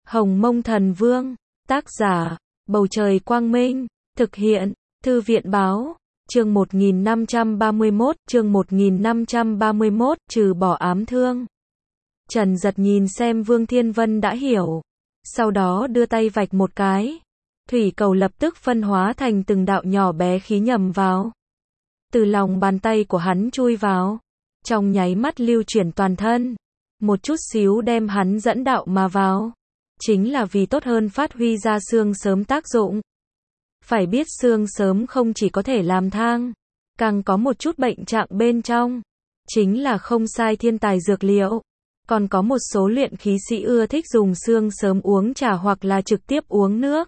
Hồng Mông Thần Vương, tác giả, Bầu Trời Quang Minh, thực hiện, Thư viện Báo, chương 1531, chương 1531, trừ bỏ ám thương. Trần Giật nhìn xem Vương Thiên Vân đã hiểu, sau đó đưa tay vạch một cái, thủy cầu lập tức phân hóa thành từng đạo nhỏ bé khí nhầm vào. Từ lòng bàn tay của hắn chui vào, trong nháy mắt lưu chuyển toàn thân, một chút xíu đem hắn dẫn đạo mà vào, chính là vì tốt hơn phát huy ra xương sớm tác dụng. Phải biết xương sớm không chỉ có thể làm thang, càng có một chút bệnh trạng bên trong, chính là không sai thiên tài dược liệu. Còn có một số luyện khí sĩ ưa thích dùng xương sớm uống trà hoặc là trực tiếp uống nước.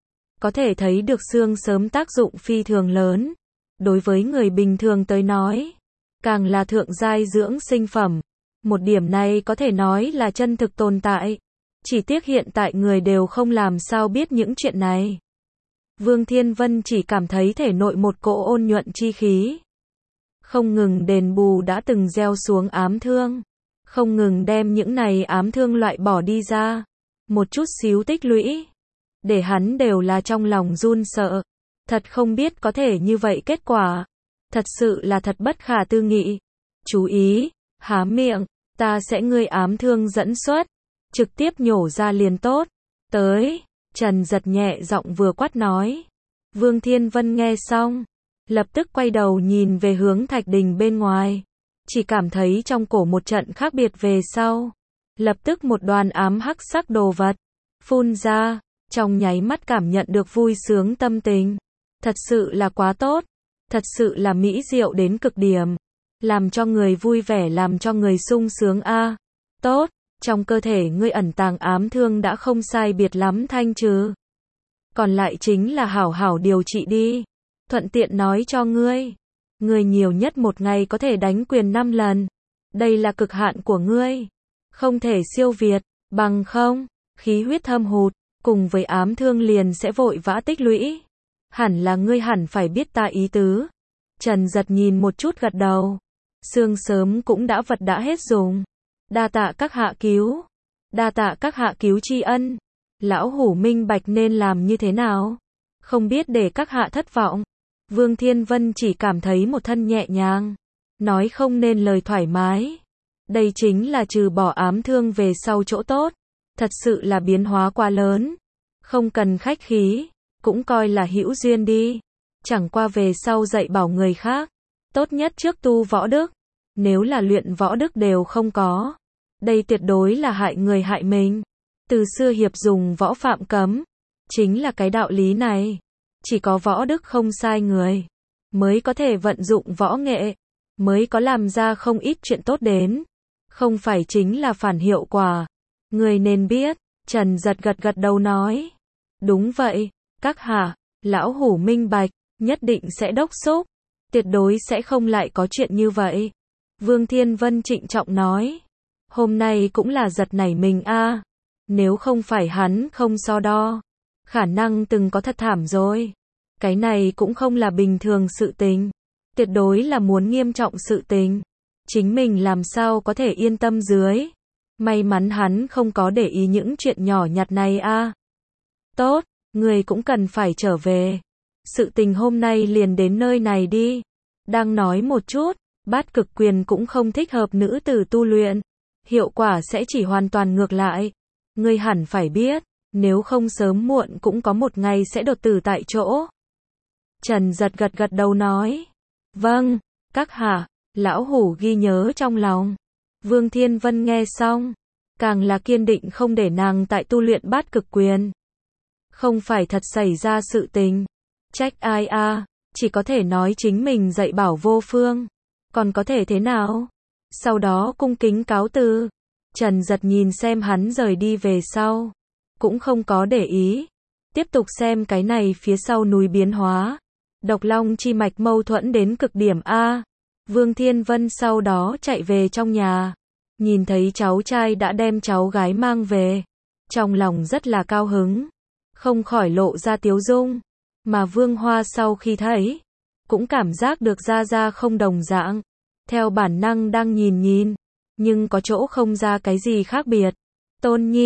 Có thể thấy được xương sớm tác dụng phi thường lớn. Đối với người bình thường tới nói, càng là thượng giai dưỡng sinh phẩm. Một điểm này có thể nói là chân thực tồn tại. Chỉ tiếc hiện tại người đều không làm sao biết những chuyện này. Vương Thiên Vân chỉ cảm thấy thể nội một cỗ ôn nhuận chi khí, không ngừng đền bù đã từng gieo xuống ám thương, không ngừng đem những này ám thương loại bỏ đi ra, một chút xíu tích lũy, để hắn đều là trong lòng run sợ. Thật không biết có thể như vậy kết quả, thật sự là thật bất khả tư nghị. Chú ý, há miệng, ta sẽ ngươi ám thương dẫn xuất, trực tiếp nhổ ra liền tốt. Tới, Trần Giật nhẹ giọng vừa quát nói. Vương Thiên Vân nghe xong, lập tức quay đầu nhìn về hướng thạch đình bên ngoài, chỉ cảm thấy trong cổ một trận khác biệt về sau, lập tức một đoàn ám hắc sắc đồ vật phun ra, trong nháy mắt cảm nhận được vui sướng tâm tình. Thật sự là quá tốt, thật sự là mỹ diệu đến cực điểm, làm cho người vui vẻ, làm cho người sung sướng a. Tốt, trong cơ thể ngươi ẩn tàng ám thương đã không sai biệt lắm thanh trừ. Còn lại chính là hảo hảo điều trị đi. Thuận tiện nói cho ngươi, ngươi nhiều nhất một ngày có thể đánh quyền 5 lần. Đây là cực hạn của ngươi, không thể siêu việt, bằng không, khí huyết thâm hụt, cùng với ám thương liền sẽ vội vã tích lũy. Hẳn là ngươi hẳn phải biết ta ý tứ. Trần Giật nhìn một chút gật đầu. Xương sớm cũng đã vật đã hết dùng. Đa tạ các hạ cứu. Đa tạ các hạ cứu tri ân. Lão hủ minh bạch nên làm như thế nào. Không biết để các hạ thất vọng. Vương Thiên Vân chỉ cảm thấy một thân nhẹ nhàng. Nói không nên lời thoải mái. Đây chính là trừ bỏ ám thương về sau chỗ tốt. Thật sự là biến hóa quá lớn. Không cần khách khí, cũng coi là hữu duyên đi. Chẳng qua về sau dạy bảo người khác, tốt nhất trước tu võ đức. Nếu là luyện võ đức đều không có, đây tuyệt đối là hại người hại mình. Từ xưa hiệp dùng võ phạm cấm, chính là cái đạo lý này. Chỉ có võ đức không sai người, mới có thể vận dụng võ nghệ, mới có làm ra không ít chuyện tốt đến. Không phải chính là phản hiệu quả. Người nên biết. Trần Giật gật đầu nói. Đúng vậy, các hạ, lão hủ minh bạch, nhất định sẽ đốc thúc, tuyệt đối sẽ không lại có chuyện như vậy. Vương Thiên Vân trịnh trọng nói. Hôm nay cũng là giật nảy mình a. Nếu không phải hắn không so đo, khả năng từng có thật thảm rồi. Cái này cũng không là bình thường sự tình, tuyệt đối là muốn nghiêm trọng sự tình. Chính mình làm sao có thể yên tâm dưới. May mắn hắn không có để ý những chuyện nhỏ nhặt này a. Tốt, người cũng cần phải trở về. Sự tình hôm nay liền đến nơi này đi. Đang nói một chút, bát cực quyền cũng không thích hợp nữ tử tu luyện. Hiệu quả sẽ chỉ hoàn toàn ngược lại. Ngươi hẳn phải biết, nếu không sớm muộn cũng có một ngày sẽ đột tử tại chỗ. Trần Giật gật đầu nói. Vâng, các hạ, lão hủ ghi nhớ trong lòng. Vương Thiên Vân nghe xong, càng là kiên định không để nàng tại tu luyện bát cực quyền. Không phải thật xảy ra sự tình. Trách ai a, chỉ có thể nói chính mình dạy bảo vô phương. Còn có thể thế nào? Sau đó cung kính cáo từ. Trần Giật nhìn xem hắn rời đi về sau, cũng không có để ý. Tiếp tục xem cái này phía sau núi biến hóa. Độc long chi mạch mâu thuẫn đến cực điểm a. Vương Thiên Vân sau đó chạy về trong nhà. Nhìn thấy cháu trai đã đem cháu gái mang về. Trong lòng rất là cao hứng. Không khỏi lộ ra tiếu dung. Mà Vương Hoa sau khi thấy, cũng cảm giác được ra không đồng dạng. Theo bản năng đang nhìn, nhưng có chỗ không ra cái gì khác biệt. Tôn Nhi,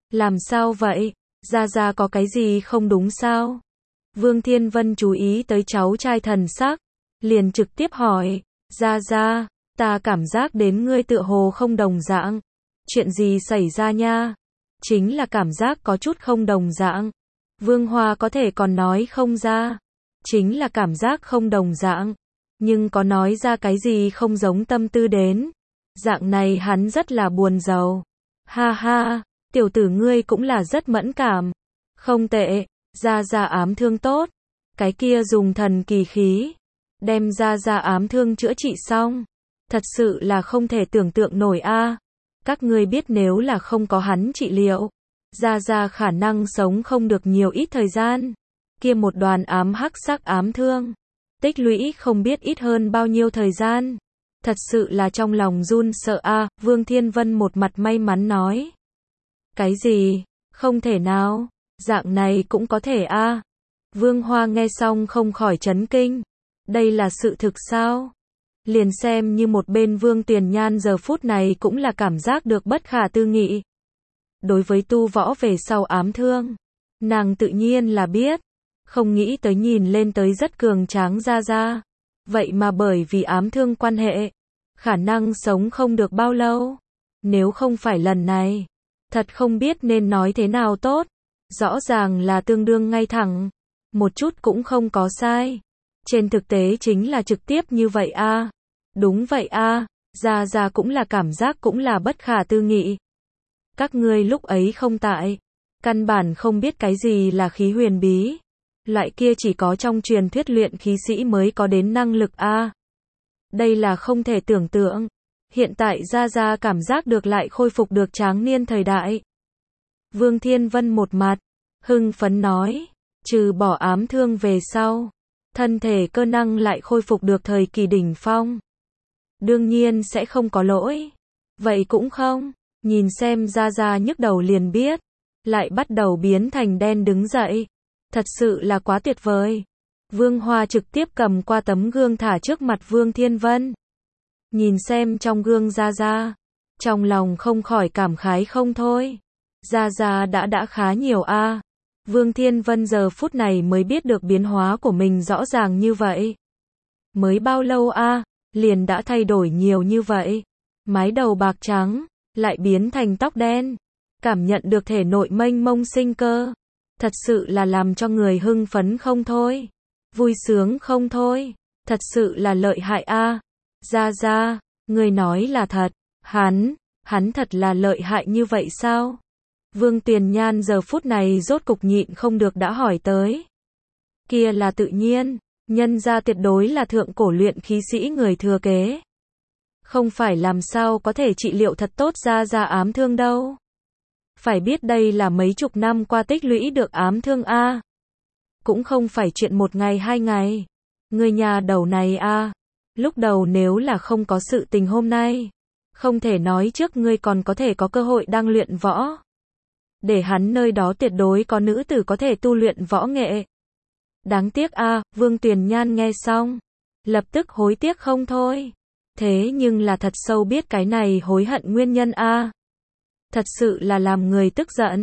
Làm sao vậy? Gia Gia có cái gì không đúng sao? Vương Thiên Vân chú ý tới cháu trai thần sắc, liền trực tiếp hỏi, Gia Gia, ta cảm giác đến ngươi tựa hồ không đồng dạng. Chuyện gì xảy ra nha? Chính là cảm giác có chút không đồng dạng. Vương Hoa có thể còn nói không ra. Chính là cảm giác không đồng dạng. Nhưng có nói ra cái gì không giống tâm tư đến. Dạng này hắn rất là buồn rầu. Ha ha, tiểu tử ngươi cũng là rất mẫn cảm. Không tệ, Gia Gia ám thương tốt. Cái kia dùng thần kỳ khí. Đem Gia Gia ám thương chữa trị xong. Thật sự là không thể tưởng tượng nổi a. Các ngươi biết nếu là không có hắn trị liệu, Gia Gia khả năng sống không được nhiều ít thời gian. Kia một đoàn ám hắc sắc ám thương, tích lũy không biết ít hơn bao nhiêu thời gian. Thật sự là trong lòng run sợ a. Vương Thiên Vân một mặt may mắn nói. Cái gì? Không thể nào, dạng này cũng có thể a. Vương Hoa nghe xong không khỏi chấn kinh. Đây là sự thực sao? Liền xem như một bên Vương Tuyền Nhan giờ phút này cũng là cảm giác được bất khả tư nghị. Đối với tu võ về sau ám thương, nàng tự nhiên là biết, không nghĩ tới nhìn lên tới rất cường tráng Gia Gia. Vậy mà bởi vì ám thương quan hệ, khả năng sống không được bao lâu. Nếu không phải lần này, thật không biết nên nói thế nào tốt. Rõ ràng là tương đương ngay thẳng, một chút cũng không có sai. Trên thực tế chính là trực tiếp như vậy a. Đúng vậy a, Gia Gia cũng là cảm giác cũng là bất khả tư nghị. Các ngươi lúc ấy không tại, căn bản không biết cái gì là khí huyền bí. Loại kia chỉ có trong truyền thuyết luyện khí sĩ mới có đến năng lực a. Đây là không thể tưởng tượng. Hiện tại Gia Gia cảm giác được lại khôi phục được tráng niên thời đại. Vương Thiên Vân một mặt hưng phấn nói, trừ bỏ ám thương về sau, thân thể cơ năng lại khôi phục được thời kỳ đỉnh phong. Đương nhiên sẽ không có lỗi. Vậy cũng không, nhìn xem Gia Gia nhức đầu liền biết, lại bắt đầu biến thành đen đứng dậy. Thật sự là quá tuyệt vời. Vương Hoa trực tiếp cầm qua tấm gương thả trước mặt Vương Thiên Vân. Nhìn xem trong gương Gia Gia, trong lòng không khỏi cảm khái không thôi. Gia Gia đã khá nhiều a. Vương Thiên Vân giờ phút này mới biết được biến hóa của mình rõ ràng như vậy. Mới bao lâu a, liền đã thay đổi nhiều như vậy. Mái đầu bạc trắng, lại biến thành tóc đen. Cảm nhận được thể nội mênh mông sinh cơ. Thật sự là làm cho người hưng phấn không thôi. Vui sướng không thôi. Thật sự là lợi hại a. Gia Gia, người nói là thật. Hắn thật là lợi hại như vậy sao? Vương Tuyền Nhan giờ phút này rốt cục nhịn không được đã hỏi tới. Kia là tự nhiên, nhân gia tuyệt đối là thượng cổ luyện khí sĩ người thừa kế. Không phải làm sao có thể trị liệu thật tốt Gia Gia ám thương đâu. Phải biết đây là mấy chục năm qua tích lũy được ám thương a. Cũng không phải chuyện một ngày hai ngày. Người nhà đầu này a, lúc đầu nếu là không có sự tình hôm nay, không thể nói trước ngươi còn có thể có cơ hội đang luyện võ. Để hắn nơi đó tuyệt đối có nữ tử có thể tu luyện võ nghệ. Đáng tiếc a. Vương Tuyền Nhan nghe xong, lập tức hối tiếc không thôi. Thế nhưng là thật sâu biết cái này hối hận nguyên nhân a. Thật sự là làm người tức giận.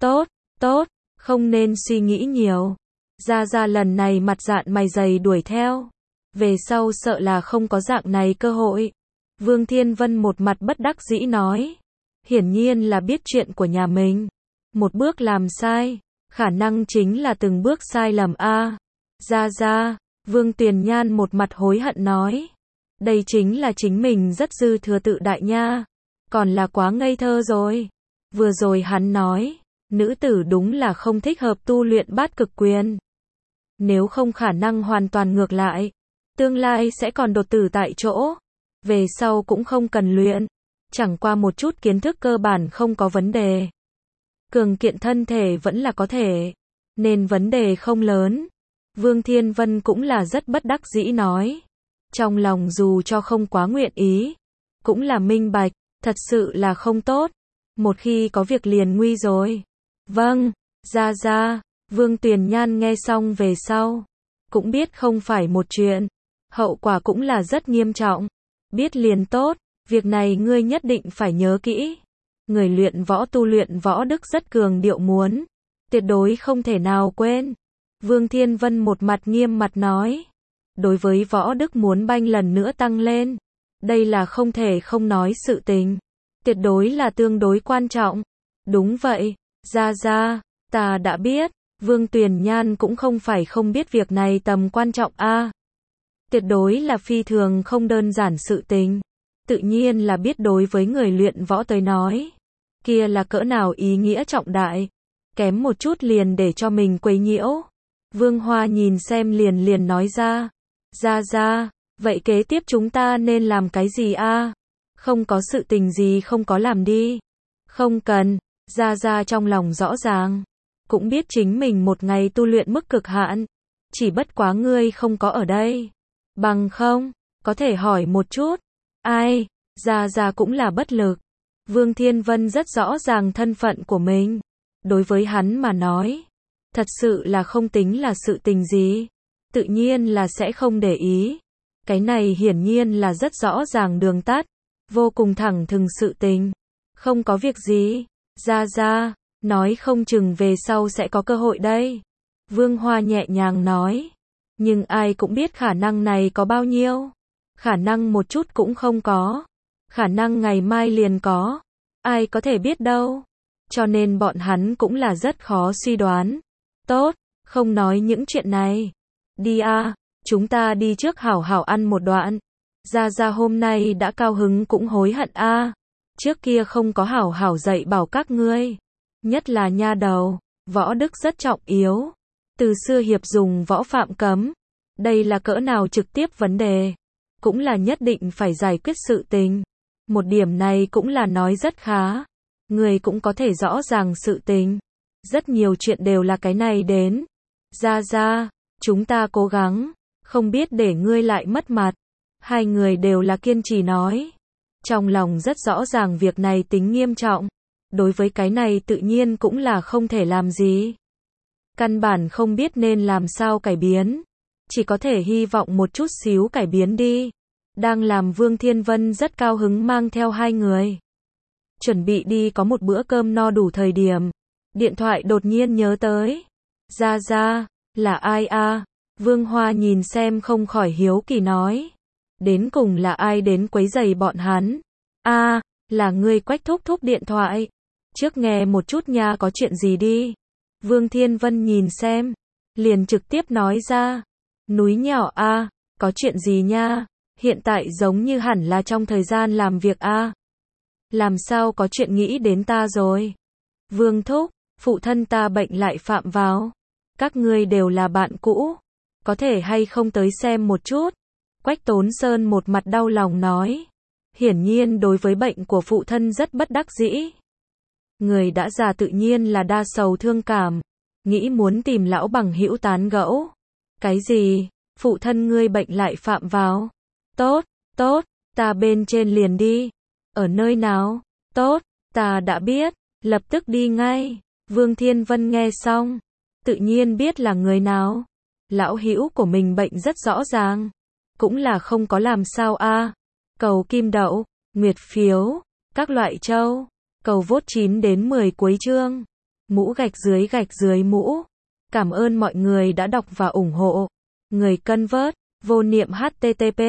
Tốt, không nên suy nghĩ nhiều. Gia Gia lần này mặt dạn mày dày đuổi theo. Về sau sợ là không có dạng này cơ hội. Vương Thiên Vân một mặt bất đắc dĩ nói. Hiển nhiên là biết chuyện của nhà mình. Một bước làm sai, khả năng chính là từng bước sai lầm a. Gia Gia, Vương Tuyền Nhan một mặt hối hận nói. Đây chính là chính mình rất dư thừa tự đại nha. Còn là quá ngây thơ rồi. Vừa rồi hắn nói, nữ tử đúng là không thích hợp tu luyện bát cực quyền. Nếu không khả năng hoàn toàn ngược lại. Tương lai sẽ còn đột tử tại chỗ. Về sau cũng không cần luyện. Chẳng qua một chút kiến thức cơ bản không có vấn đề. Cường kiện thân thể vẫn là có thể. Nên vấn đề không lớn. Vương Thiên Vân cũng là rất bất đắc dĩ nói. Trong lòng dù cho không quá nguyện ý. Cũng là minh bạch. Thật sự là không tốt. Một khi có việc liền nguy rồi. Vâng, Gia Gia. Vương Tuyền Nhan nghe xong về sau. Cũng biết không phải một chuyện. Hậu quả cũng là rất nghiêm trọng. Biết liền tốt. Việc này ngươi nhất định phải nhớ kỹ. Người luyện võ tu luyện võ đức rất cường điệu muốn. Tuyệt đối không thể nào quên. Vương Thiên Vân một mặt nghiêm mặt nói. Đối với võ đức muốn banh lần nữa tăng lên. Đây là không thể không nói sự tình. Tuyệt đối là tương đối quan trọng. Đúng vậy, Gia, ta đã biết. Vương Tuyền Nhan cũng không phải không biết việc này tầm quan trọng a. Tuyệt đối là phi thường không đơn giản sự tình. Tự nhiên là biết đối với người luyện võ tới nói. Kia là cỡ nào ý nghĩa trọng đại. Kém một chút liền để cho mình quấy nhiễu. Vương Hoa nhìn xem liền nói ra. Gia, vậy kế tiếp chúng ta nên làm cái gì a? Không có sự tình gì không có làm đi. Không cần, Gia trong lòng rõ ràng. Cũng biết chính mình một ngày tu luyện mức cực hạn. Chỉ bất quá ngươi không có ở đây. Bằng không, có thể hỏi một chút. Ai, Gia cũng là bất lực. Vương Thiên Vân rất rõ ràng thân phận của mình. Đối với hắn mà nói, thật sự là không tính là sự tình gì. Tự nhiên là sẽ không để ý. Cái này hiển nhiên là rất rõ ràng đường tắt. Vô cùng thẳng thừng sự tình. Không có việc gì. Gia, nói không chừng về sau sẽ có cơ hội đây. Vương Hoa nhẹ nhàng nói. Nhưng ai cũng biết khả năng này có bao nhiêu. Khả năng một chút cũng không có. Khả năng ngày mai liền có. Ai có thể biết đâu. Cho nên bọn hắn cũng là rất khó suy đoán. Tốt, không nói những chuyện này. Đi a, chúng ta đi trước hảo hảo ăn một đoạn. Gia hôm nay đã cao hứng cũng hối hận a. Trước kia không có hảo hảo dạy bảo các ngươi. Nhất là nha đầu, võ đức rất trọng yếu. Từ xưa hiệp dùng võ phạm cấm. Đây là cỡ nào trực tiếp vấn đề. Cũng là nhất định phải giải quyết sự tình. Một điểm này cũng là nói rất khá. Người cũng có thể rõ ràng sự tình. Rất nhiều chuyện đều là cái này đến. Gia, chúng ta cố gắng. Không biết để ngươi lại mất mặt. Hai người đều là kiên trì nói. Trong lòng rất rõ ràng việc này tính nghiêm trọng. Đối với cái này tự nhiên cũng là không thể làm gì. Căn bản không biết nên làm sao cải biến. Chỉ có thể hy vọng một chút xíu cải biến đi. Đang làm Vương Thiên Vân rất cao hứng mang theo hai người. Chuẩn bị đi có một bữa cơm no đủ thời điểm. Điện thoại đột nhiên nhớ tới. Gia, là ai a? Vương Hoa nhìn xem không khỏi hiếu kỳ nói. Đến cùng là ai đến quấy rầy bọn hắn? A, là ngươi Quách thúc thúc điện thoại. Trước nghe một chút nha, có chuyện gì đi. Vương Thiên Vân nhìn xem. Liền trực tiếp nói ra. Núi nhỏ a, có chuyện gì nha? Hiện tại giống như hẳn là trong thời gian làm việc a. Làm sao có chuyện nghĩ đến ta rồi? Vương thúc, phụ thân ta bệnh lại phạm vào. Các ngươi đều là bạn cũ. Có thể hay không tới xem một chút? Quách Tốn Sơn một mặt đau lòng nói. Hiển nhiên đối với bệnh của phụ thân rất bất đắc dĩ. Người đã già tự nhiên là đa sầu thương cảm. Nghĩ muốn tìm lão bằng hữu tán gẫu. Cái gì? Phụ thân ngươi bệnh lại phạm vào? Tốt, ta bên trên liền đi. Ở nơi nào? Tốt, ta đã biết. Lập tức đi ngay. Vương Thiên Vân nghe xong. Tự nhiên biết là người nào. Lão hữu của mình bệnh rất rõ ràng. Cũng là không có làm sao a. Cầu kim đậu, nguyệt phiếu, các loại châu. Cầu vote 9 đến 10 cuối chương. Mũ gạch dưới mũ. Cảm ơn mọi người đã đọc và ủng hộ. Người cân vớt, vô niệm http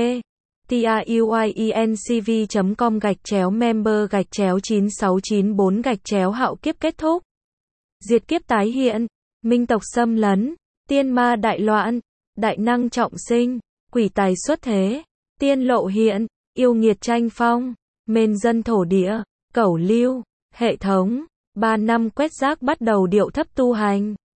tiuyencv.com/member/9694 hạo kiếp kết thúc. Diệt kiếp tái hiện, minh tộc xâm lấn, tiên ma đại loạn, đại năng trọng sinh, quỷ tài xuất thế, tiên lộ hiện, yêu nghiệt tranh phong, mên dân thổ địa, cẩu lưu, hệ thống, 3 năm quét rác bắt đầu điệu thấp tu hành.